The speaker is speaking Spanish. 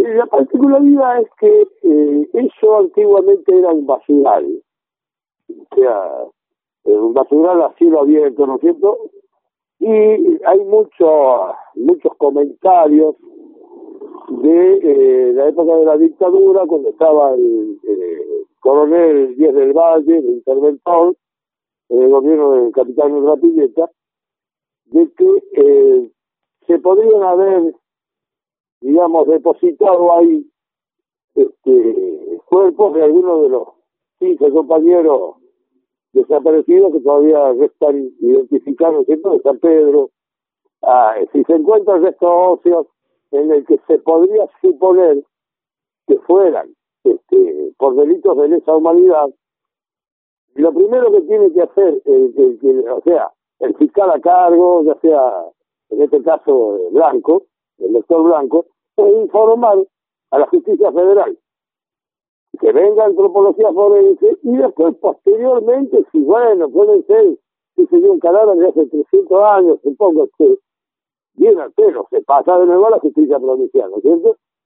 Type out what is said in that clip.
La particularidad es que eso antiguamente eran basurales, o sea, un basural a cielo abierto, ¿no es cierto? Y hay muchos comentarios de la época de la dictadura, cuando estaba el coronel Díaz del Valle, el interventor, en el gobierno del capitán Urrapilleta, de que se podrían haber, digamos, depositado ahí cuerpos de algunos de los 15 compañeros desaparecidos que todavía restan identificados, ¿cierto?, de San Pedro. Si se encuentran restos óseos en el que se podría suponer que fueran por delitos de lesa humanidad, lo primero que tiene que hacer o sea, el fiscal a cargo, ya sea en este caso Blanco, el doctor Blanco, es informar a la justicia federal que venga antropología forense y después posteriormente, si bueno, pueden ser, si se dio un cadáver de hace 300 años, supongo que bien, pero se pasa de nuevo a la justicia provincial, ¿no es cierto?